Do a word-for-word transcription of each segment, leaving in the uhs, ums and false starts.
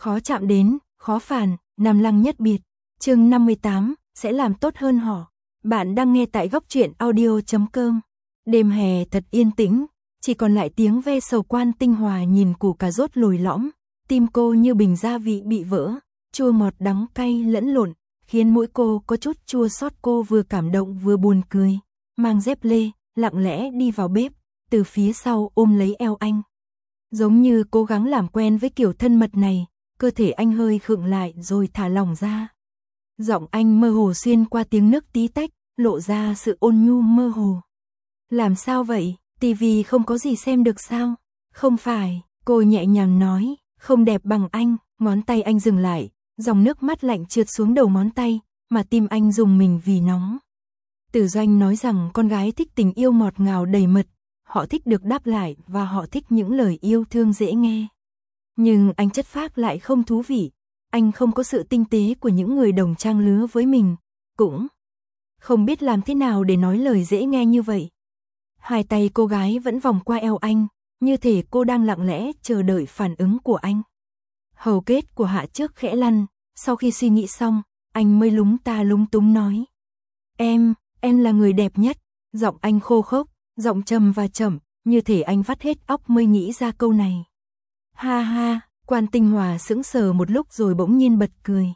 khó chạm đến, khó phản, Nam Lăng nhất biệt. Chương năm mươi tám, sẽ làm tốt hơn họ. Bạn đang nghe tại góc truyện audio chấm com. Đêm hè thật yên tĩnh, chỉ còn lại tiếng ve sầu. Quan Tinh Hòa nhìn củ cà rốt lồi lõm, tim cô như bình gia vị bị vỡ, chua ngọt đắng cay lẫn lộn, khiến mũi cô có chút chua xót. Cô vừa cảm động vừa buồn cười, mang dép lê, lặng lẽ đi vào bếp, từ phía sau ôm lấy eo anh. Giống như cố gắng làm quen với kiểu thân mật này, cơ thể anh hơi khựng lại rồi thả lỏng ra. Giọng anh mơ hồ xuyên qua tiếng nước tí tách, lộ ra sự ôn nhu mơ hồ. Làm sao vậy, tivi không có gì xem được sao? Không phải, cô nhẹ nhàng nói, không đẹp bằng anh. Ngón tay anh dừng lại, dòng nước mắt lạnh trượt xuống đầu ngón tay, mà tim anh rùng mình vì nóng. Tử Doanh nói rằng con gái thích tình yêu ngọt ngào đầy mật, họ thích được đáp lại và họ thích những lời yêu thương dễ nghe. Nhưng anh chất phác lại không thú vị, anh không có sự tinh tế của những người đồng trang lứa với mình, cũng không biết làm thế nào để nói lời dễ nghe như vậy. Hai tay cô gái vẫn vòng qua eo anh, như thể cô đang lặng lẽ chờ đợi phản ứng của anh. Hầu kết của Hạ Trước khẽ lăn, sau khi suy nghĩ xong, anh mới lúng ta lúng túng nói. Em, em là người đẹp nhất. Giọng anh khô khốc, giọng trầm và chậm, như thể anh vắt hết óc mới nghĩ ra câu này. Ha ha, Quan Tinh Hòa sững sờ một lúc rồi bỗng nhiên bật cười.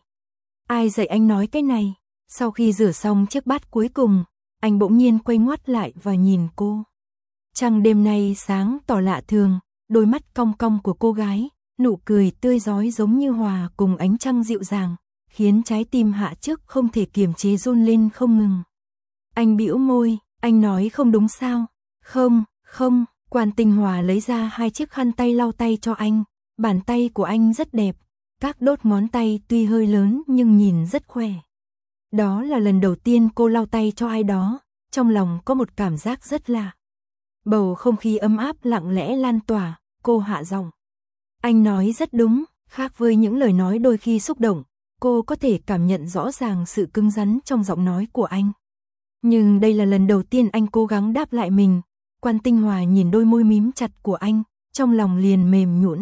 Ai dạy anh nói cái này? Sau khi rửa xong chiếc bát cuối cùng, anh bỗng nhiên quay ngoắt lại và nhìn cô. Trăng đêm nay sáng tỏ lạ thường, đôi mắt cong cong của cô gái, nụ cười tươi rói giống như hòa cùng ánh trăng dịu dàng, khiến trái tim Hạ Trước không thể kiềm chế run lên không ngừng. Anh bĩu môi, anh nói không đúng sao? Không, không. Quan Tinh Hòa lấy ra hai chiếc khăn tay lau tay cho anh, bàn tay của anh rất đẹp, các đốt ngón tay tuy hơi lớn nhưng nhìn rất khỏe. Đó là lần đầu tiên cô lau tay cho ai đó, trong lòng có một cảm giác rất lạ. Bầu không khí ấm áp lặng lẽ lan tỏa, cô hạ giọng. Anh nói rất đúng, khác với những lời nói đôi khi xúc động, cô có thể cảm nhận rõ ràng sự cứng rắn trong giọng nói của anh. Nhưng đây là lần đầu tiên anh cố gắng đáp lại mình. Quan Tinh Hòa nhìn đôi môi mím chặt của anh, trong lòng liền mềm nhũn.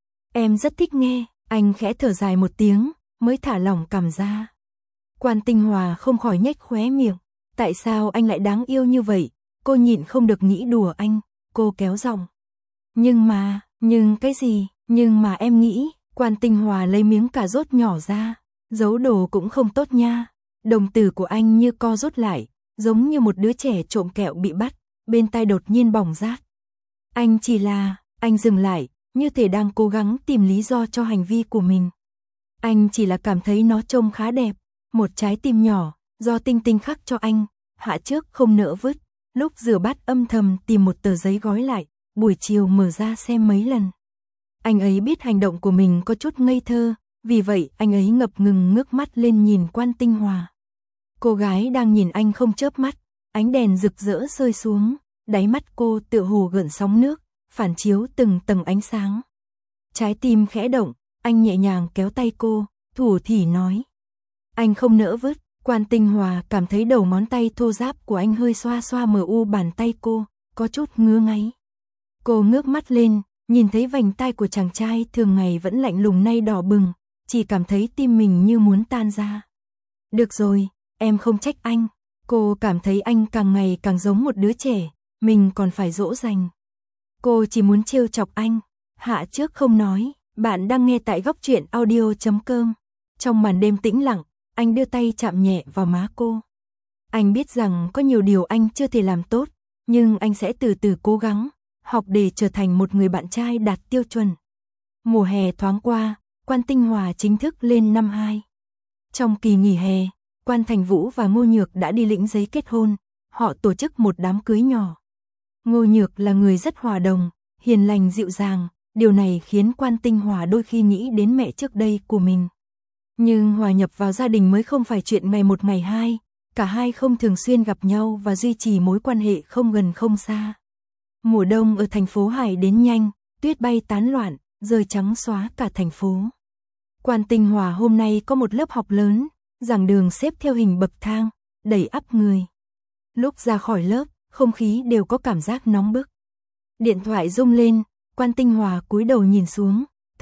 Em rất thích nghe, anh khẽ thở dài một tiếng, mới thả lỏng cằm ra. Quan Tinh Hòa không khỏi nhếch khóe miệng, tại sao anh lại đáng yêu như vậy? Cô nhịn không được nghĩ đùa anh, cô kéo giọng. Nhưng mà, nhưng cái gì, nhưng mà em nghĩ, Quan Tinh Hòa lấy miếng cà rốt nhỏ ra, giấu đồ cũng không tốt nha. Đồng tử của anh như co rút lại, giống như một đứa trẻ trộm kẹo bị bắt, bên tai đột nhiên bỏng rát. Anh chỉ là, anh dừng lại, như thể đang cố gắng tìm lý do cho hành vi của mình. Anh chỉ là cảm thấy nó trông khá đẹp, một trái tim nhỏ, do Tinh Tinh khắc cho anh, Hạ Trước không nỡ vứt, lúc rửa bát âm thầm tìm một tờ giấy gói lại, buổi chiều mở ra xem mấy lần. Anh ấy biết hành động của mình có chút ngây thơ, vì vậy anh ấy ngập ngừng ngước mắt lên nhìn Quan Tinh Hòa. Cô gái đang nhìn anh không chớp mắt, ánh đèn rực rỡ rơi xuống, đáy mắt cô tựa hồ gợn sóng nước, phản chiếu từng tầng ánh sáng. Trái tim khẽ động, anh nhẹ nhàng kéo tay cô, thủ thỉ nói. Anh không nỡ vứt. Quan Tinh Hòa cảm thấy đầu ngón tay thô ráp của anh hơi xoa xoa mờ u bàn tay cô, có chút ngứa ngáy. Cô ngước mắt lên, nhìn thấy vành tai của chàng trai thường ngày vẫn lạnh lùng nay đỏ bừng, chỉ cảm thấy tim mình như muốn tan ra. Được rồi, em không trách anh. Cô cảm thấy anh càng ngày càng giống một đứa trẻ, mình còn phải dỗ dành. Cô chỉ muốn trêu chọc anh. Hạ Trước không nói, bạn đang nghe tại góc truyện audio chấm com. Trong màn đêm tĩnh lặng, anh đưa tay chạm nhẹ vào má cô. Anh biết rằng có nhiều điều anh chưa thể làm tốt, nhưng anh sẽ từ từ cố gắng, học để trở thành một người bạn trai đạt tiêu chuẩn. Mùa hè thoáng qua, Quan Tinh Hòa chính thức lên năm hai. Trong kỳ nghỉ hè, Quan Thành Vũ và Ngô Nhược đã đi lĩnh giấy kết hôn, họ tổ chức một đám cưới nhỏ. Ngô Nhược là người rất hòa đồng, hiền lành dịu dàng, điều này khiến Quan Tinh Hòa đôi khi nghĩ đến mẹ trước đây của mình. Nhưng hòa nhập vào gia đình mới không phải chuyện ngày một ngày hai, cả hai không thường xuyên gặp nhau và duy trì mối quan hệ không gần không xa. Mùa đông ở thành phố Hải đến nhanh, tuyết bay tán loạn, rơi trắng xóa cả thành phố. Quan Tinh Hòa hôm nay có một lớp học lớn, giảng đường xếp theo hình bậc thang, đầy ắp người. Lúc ra khỏi lớp, không khí đều có cảm giác nóng bức. Điện thoại rung lên, Quan Tinh Hòa cúi đầu nhìn xuống,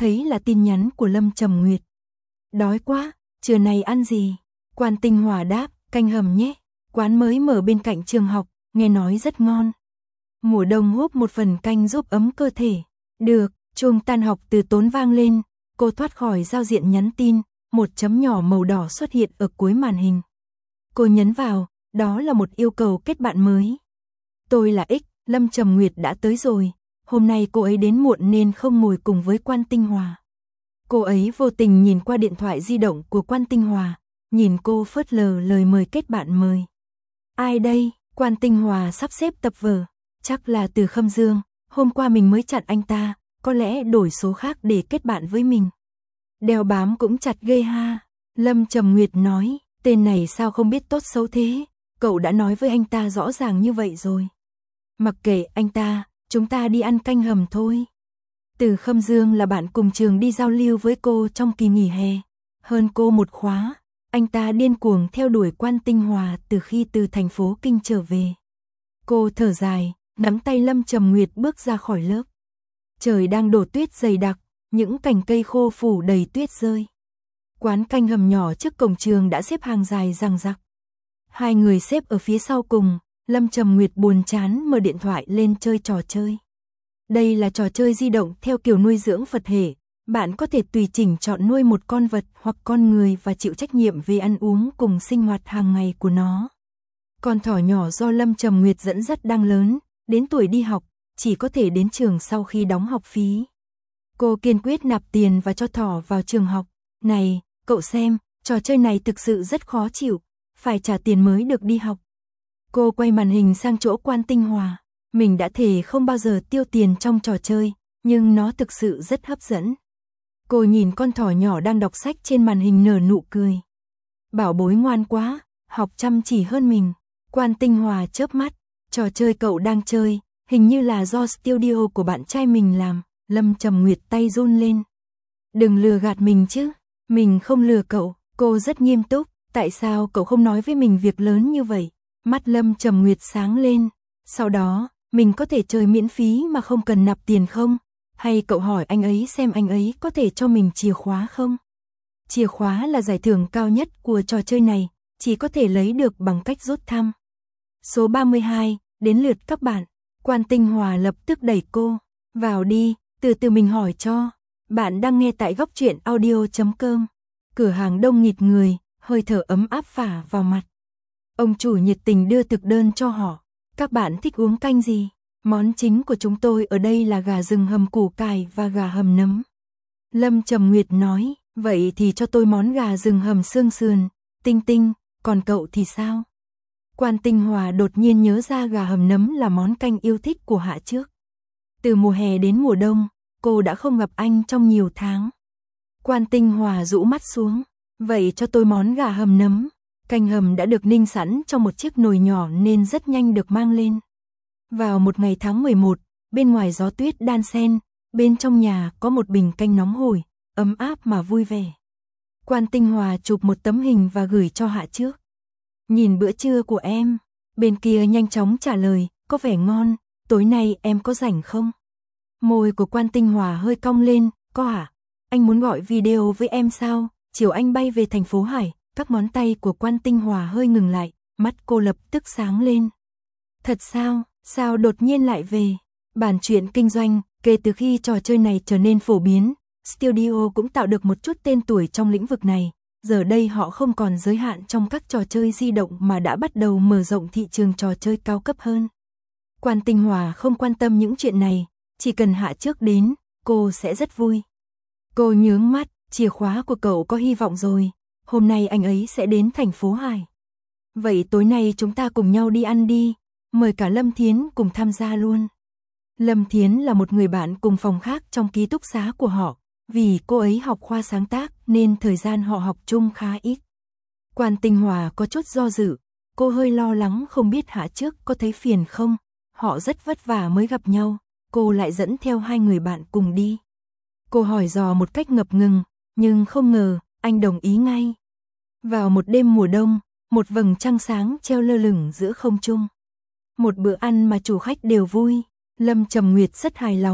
thấy là tin nhắn của Lâm Trầm Nguyệt. Đói quá, trưa nay ăn gì? Quan Tinh Hòa đáp, canh hầm nhé. Quán mới mở bên cạnh trường học, nghe nói rất ngon. Mùa đông húp một phần canh giúp ấm cơ thể. Được, chuông tan học từ tốn vang lên, cô thoát khỏi giao diện nhắn tin, một chấm nhỏ màu đỏ xuất hiện ở cuối màn hình. Cô nhấn vào, đó là một yêu cầu kết bạn mới. Tôi là X, Lâm Trầm Nguyệt đã tới rồi. Hôm nay cô ấy đến muộn nên không ngồi cùng với Quan Tinh Hòa. Cô ấy vô tình nhìn qua điện thoại di động của Quan Tinh Hòa, nhìn cô phớt lờ lời mời kết bạn mời. Ai đây? Quan Tinh Hòa sắp xếp tập vở, chắc là Từ Khâm Dương, hôm qua mình mới chặn anh ta, có lẽ đổi số khác để kết bạn với mình. Đeo bám cũng chặt ghê ha. Lâm Trầm Nguyệt nói, tên này sao không biết tốt xấu thế, cậu đã nói với anh ta rõ ràng như vậy rồi. Mặc kệ anh ta, chúng ta đi ăn canh hầm thôi. Từ Khâm Dương là bạn cùng trường đi giao lưu với cô trong kỳ nghỉ hè, hơn cô một khóa. Anh ta điên cuồng theo đuổi Quan Tinh Hòa từ khi từ thành phố Kinh trở về. Cô thở dài, nắm tay Lâm Trầm Nguyệt bước ra khỏi lớp. Trời đang đổ tuyết dày đặc, những cành cây khô phủ đầy tuyết rơi. Quán canh hầm nhỏ trước cổng trường đã xếp hàng dài dằng dặc. Hai người xếp ở phía sau cùng, Lâm Trầm Nguyệt buồn chán mở điện thoại lên chơi trò chơi. Đây là trò chơi di động theo kiểu nuôi dưỡng Phật hệ. Bạn có thể tùy chỉnh chọn nuôi một con vật hoặc con người và chịu trách nhiệm về ăn uống cùng sinh hoạt hàng ngày của nó. Con thỏ nhỏ do Lâm Trầm Nguyệt dẫn dắt đang lớn, đến tuổi đi học, chỉ có thể đến trường sau khi đóng học phí. Cô kiên quyết nạp tiền và cho thỏ vào trường học. Này, cậu xem, trò chơi này thực sự rất khó chịu, phải trả tiền mới được đi học. Cô quay màn hình sang chỗ Quan Tinh Hòa. Mình đã thề không bao giờ tiêu tiền trong trò chơi, nhưng nó thực sự rất hấp dẫn. Cô nhìn con thỏ nhỏ đang đọc sách trên màn hình nở nụ cười. Bảo bối ngoan quá, học chăm chỉ hơn mình. Quan Tinh Hòa chớp mắt, trò chơi cậu đang chơi, hình như là do studio của bạn trai mình làm. Lâm Trầm Nguyệt tay run lên. Đừng lừa gạt mình chứ, mình không lừa cậu. Cô rất nghiêm túc, tại sao cậu không nói với mình việc lớn như vậy? Mắt Lâm Trầm Nguyệt sáng lên. Sau đó, mình có thể chơi miễn phí mà không cần nạp tiền không? Hay cậu hỏi anh ấy xem anh ấy có thể cho mình chìa khóa không? Chìa khóa là giải thưởng cao nhất của trò chơi này, chỉ có thể lấy được bằng cách rút thăm. Số ba mươi hai, đến lượt các bạn. Quan Tinh Hòa lập tức đẩy cô. Vào đi, từ từ mình hỏi cho. Bạn đang nghe tại góc truyện audio chấm com. Cửa hàng đông nghịt người, hơi thở ấm áp phả vào mặt. Ông chủ nhiệt tình đưa thực đơn cho họ. Các bạn thích uống canh gì? Món chính của chúng tôi ở đây là gà rừng hầm củ cải và gà hầm nấm. Lâm Trầm Nguyệt nói, vậy thì cho tôi món gà rừng hầm xương sườn, Tinh Tinh, còn cậu thì sao? Quan Tinh Hòa đột nhiên nhớ ra gà hầm nấm là món canh yêu thích của Hạ trước. Từ mùa hè đến mùa đông, cô đã không gặp anh trong nhiều tháng. Quan Tinh Hòa rũ mắt xuống, vậy cho tôi món gà hầm nấm. Canh hầm đã được ninh sẵn trong một chiếc nồi nhỏ nên rất nhanh được mang lên. Vào một ngày tháng mười một, bên ngoài gió tuyết đan xen, bên trong nhà có một bình canh nóng hổi, ấm áp mà vui vẻ. Quan Tinh Hòa chụp một tấm hình và gửi cho Hạ trước. Nhìn bữa trưa của em, bên kia nhanh chóng trả lời, có vẻ ngon, tối nay em có rảnh không? Môi của Quan Tinh Hòa hơi cong lên, có hả? Anh muốn gọi video với em sao? Chiều anh bay về thành phố Hải. Các ngón tay của Quan Tinh Hòa hơi ngừng lại, mắt cô lập tức sáng lên. Thật sao? Sao đột nhiên lại về? Bản chuyện kinh doanh, kể từ khi trò chơi này trở nên phổ biến, studio cũng tạo được một chút tên tuổi trong lĩnh vực này. Giờ đây họ không còn giới hạn trong các trò chơi di động mà đã bắt đầu mở rộng thị trường trò chơi cao cấp hơn. Quan Tinh Hòa không quan tâm những chuyện này, chỉ cần Hạ trước đến, cô sẽ rất vui. Cô nhướng mắt, chìa khóa của cậu có hy vọng rồi. Hôm nay anh ấy sẽ đến thành phố Hải. Vậy tối nay chúng ta cùng nhau đi ăn đi, mời cả Lâm Thiến cùng tham gia luôn. Lâm Thiến là một người bạn cùng phòng khác trong ký túc xá của họ, vì cô ấy học khoa sáng tác nên thời gian họ học chung khá ít. Quan Tinh Hòa có chút do dự, cô hơi lo lắng không biết Hạ trước có thấy phiền không, họ rất vất vả mới gặp nhau, cô lại dẫn theo hai người bạn cùng đi. Cô hỏi dò một cách ngập ngừng, nhưng không ngờ, anh đồng ý ngay. Vào một đêm mùa đông, một vầng trăng sáng treo lơ lửng giữa không trung. Một bữa ăn mà chủ khách đều vui, Lâm Trầm Nguyệt rất hài lòng,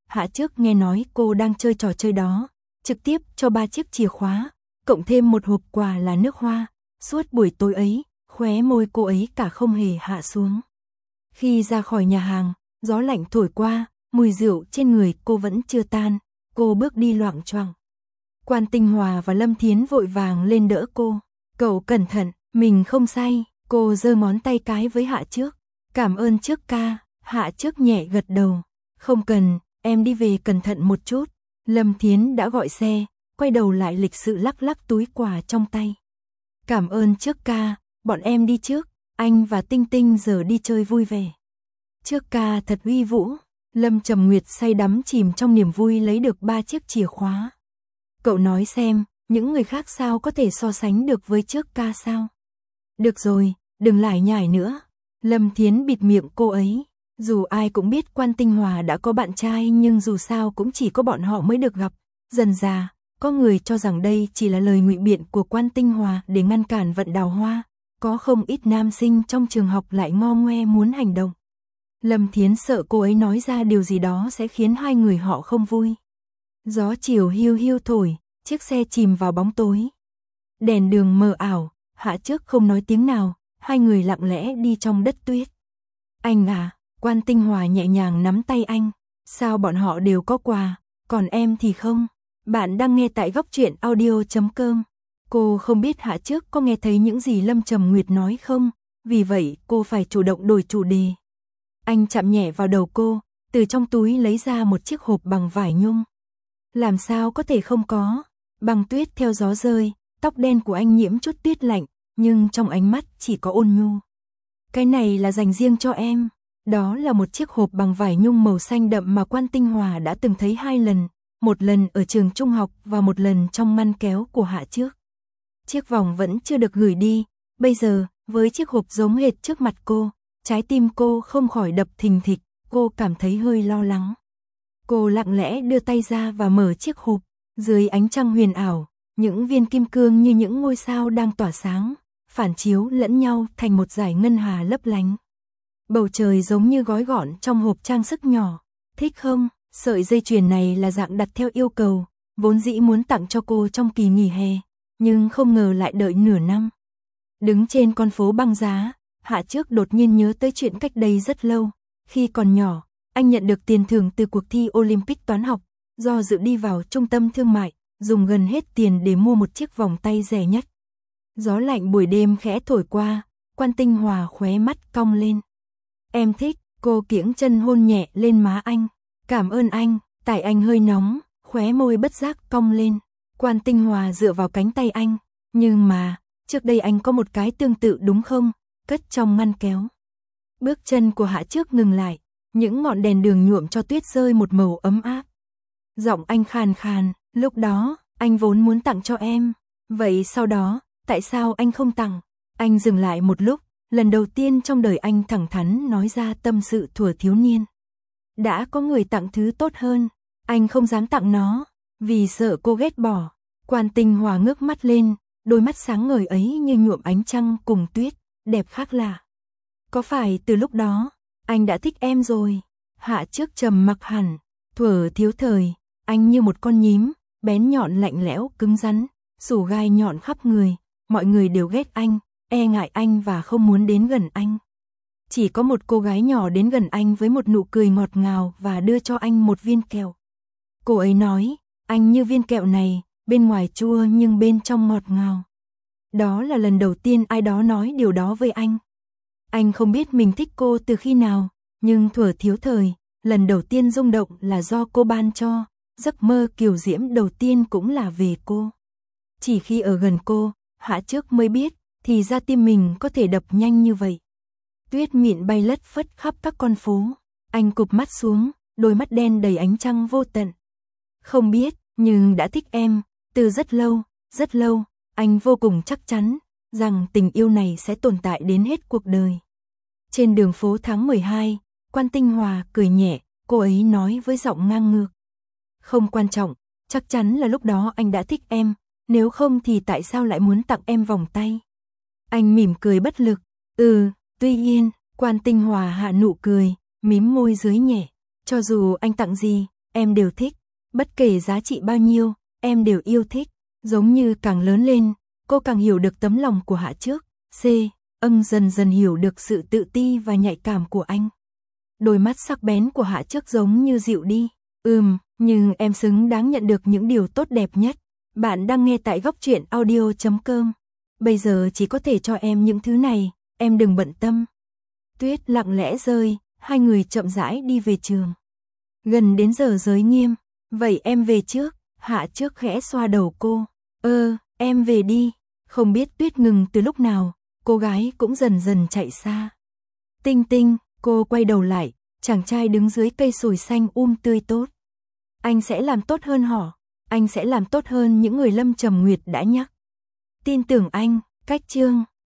Hạ trước nghe nói cô đang chơi trò chơi đó, trực tiếp cho ba chiếc chìa khóa, cộng thêm một hộp quà là nước hoa. Suốt buổi tối ấy, khóe môi cô ấy cả không hề hạ xuống. Khi ra khỏi nhà hàng, gió lạnh thổi qua, mùi rượu trên người cô vẫn chưa tan, cô bước đi loạng choạng. Quan Tinh Hòa và Lâm Thiến vội vàng lên đỡ cô. Cậu cẩn thận, mình không say. Cô giơ ngón tay cái với Hạ Trước. Cảm ơn Trước ca. Hạ Trước nhẹ gật đầu. Không cần, em đi về cẩn thận một chút. Lâm Thiến đã gọi xe, quay đầu lại lịch sự lắc lắc túi quà trong tay. Cảm ơn Trước ca, bọn em đi trước. Anh và Tinh Tinh giờ đi chơi vui vẻ. Trước ca thật uy vũ. Lâm Trầm Nguyệt say đắm chìm trong niềm vui lấy được ba chiếc chìa khóa. Cậu nói xem, những người khác sao có thể so sánh được với Trước ca sao? Được rồi, đừng lải nhải nữa. Lâm Thiến bịt miệng cô ấy. Dù ai cũng biết Quan Tinh Hòa đã có bạn trai nhưng dù sao cũng chỉ có bọn họ mới được gặp. Dần dà, có người cho rằng đây chỉ là lời ngụy biện của Quan Tinh Hòa để ngăn cản vận đào hoa. Có không ít nam sinh trong trường học lại ngo ngoe muốn hành động. Lâm Thiến sợ cô ấy nói ra điều gì đó sẽ khiến hai người họ không vui. Gió chiều hiu hiu thổi, chiếc xe chìm vào bóng tối. Đèn đường mờ ảo, Hạ Trước không nói tiếng nào, hai người lặng lẽ đi trong đất tuyết. Anh à, Quan Tinh Hòa nhẹ nhàng nắm tay anh. Sao bọn họ đều có quà, còn em thì không? Bạn đang nghe tại góc truyện audio chấm com. Cô không biết Hạ Trước có nghe thấy những gì Lâm Trầm Nguyệt nói không, vì vậy cô phải chủ động đổi chủ đề. Anh chạm nhẹ vào đầu cô, từ trong túi lấy ra một chiếc hộp bằng vải nhung. Làm sao có thể không có? Băng tuyết theo gió rơi, tóc đen của anh nhiễm chút tuyết lạnh, nhưng trong ánh mắt chỉ có ôn nhu. Cái này là dành riêng cho em. Đó là một chiếc hộp bằng vải nhung màu xanh đậm mà Quan Tinh Hòa đã từng thấy hai lần, một lần ở trường trung học và một lần trong ngăn kéo của Hạ Trước. Chiếc vòng vẫn chưa được gửi đi, bây giờ, với chiếc hộp giống hệt trước mặt cô, trái tim cô không khỏi đập thình thịch, cô cảm thấy hơi lo lắng. Cô lặng lẽ đưa tay ra và mở chiếc hộp, dưới ánh trăng huyền ảo, những viên kim cương như những ngôi sao đang tỏa sáng, phản chiếu lẫn nhau thành một dải ngân hà lấp lánh. Bầu trời giống như gói gọn trong hộp trang sức nhỏ. Thích không? Sợi dây chuyền này là dạng đặt theo yêu cầu, vốn dĩ muốn tặng cho cô trong kỳ nghỉ hè, nhưng không ngờ lại đợi nửa năm. Đứng trên con phố băng giá, Hạ Trước đột nhiên nhớ tới chuyện cách đây rất lâu. Khi còn nhỏ, anh nhận được tiền thưởng từ cuộc thi Olympic toán học, do dự đi vào trung tâm thương mại, dùng gần hết tiền để mua một chiếc vòng tay rẻ nhất. Gió lạnh buổi đêm khẽ thổi qua, Quan Tinh Hòa khóe mắt cong lên. Em thích, cô kiễng chân hôn nhẹ lên má anh. Cảm ơn anh, tại anh hơi nóng, khóe môi bất giác cong lên. Quan Tinh Hòa dựa vào cánh tay anh. Nhưng mà, trước đây anh có một cái tương tự đúng không? Cất trong ngăn kéo. Bước chân của Hạ Trước ngừng lại, những ngọn đèn đường nhuộm cho tuyết rơi một màu ấm áp. Giọng anh khàn khàn, lúc đó, anh vốn muốn tặng cho em. Vậy sau đó, tại sao anh không tặng? Anh dừng lại một lúc, lần đầu tiên trong đời anh thẳng thắn nói ra tâm sự thuở thiếu niên. Đã có người tặng thứ tốt hơn, anh không dám tặng nó, vì sợ cô ghét bỏ. Quan Tinh Hòa ngước mắt lên, đôi mắt sáng ngời ấy như nhuộm ánh trăng cùng tuyết, đẹp khác lạ. Có phải từ lúc đó, anh đã thích em rồi? Hạ Trước trầm mặc hẳn, thuở thiếu thời, anh như một con nhím, bén nhọn lạnh lẽo cứng rắn, sủ gai nhọn khắp người, mọi người đều ghét anh, e ngại anh và không muốn đến gần anh. Chỉ có một cô gái nhỏ đến gần anh với một nụ cười ngọt ngào và đưa cho anh một viên kẹo. Cô ấy nói, anh như viên kẹo này, bên ngoài chua nhưng bên trong ngọt ngào. Đó là lần đầu tiên ai đó nói điều đó với anh. Anh không biết mình thích cô từ khi nào, nhưng thuở thiếu thời, lần đầu tiên rung động là do cô ban cho, giấc mơ kiều diễm đầu tiên cũng là về cô. Chỉ khi ở gần cô, Hạ Trước mới biết, thì ra tim mình có thể đập nhanh như vậy. Tuyết mịn bay lất phất khắp các con phố, anh cụp mắt xuống, đôi mắt đen đầy ánh trăng vô tận. Không biết, nhưng đã thích em, từ rất lâu, rất lâu, anh vô cùng chắc chắn, rằng tình yêu này sẽ tồn tại đến hết cuộc đời. Trên đường phố tháng mười hai, Quan Tinh Hòa cười nhẹ, cô ấy nói với giọng ngang ngược. Không quan trọng, chắc chắn là lúc đó anh đã thích em, nếu không thì tại sao lại muốn tặng em vòng tay? Anh mỉm cười bất lực, ừ, tuy nhiên, Quan Tinh Hòa hạ nụ cười, mím môi dưới nhẹ, cho dù anh tặng gì, em đều thích. Bất kể giá trị bao nhiêu, em đều yêu thích. Giống như càng lớn lên, cô càng hiểu được tấm lòng của Hạ Trước. C. Ân dần dần hiểu được sự tự ti và nhạy cảm của anh. Đôi mắt sắc bén của Hạ Trước giống như dịu đi. Ừm, nhưng em xứng đáng nhận được những điều tốt đẹp nhất. Bạn đang nghe tại góc truyện audio chấm com. Bây giờ chỉ có thể cho em những thứ này, em đừng bận tâm. Tuyết lặng lẽ rơi, hai người chậm rãi đi về trường. Gần đến giờ giới nghiêm, vậy em về trước. Hạ Trước khẽ xoa đầu cô. Ơ, em về đi. Không biết Tuyết ngừng từ lúc nào, cô gái cũng dần dần chạy xa. Tinh Tinh, cô quay đầu lại, chàng trai đứng dưới cây sồi xanh um tươi tốt. Anh sẽ làm tốt hơn họ, anh sẽ làm tốt hơn những người Lâm Trầm Nguyệt đã nhắc. Tin tưởng anh, cách chương.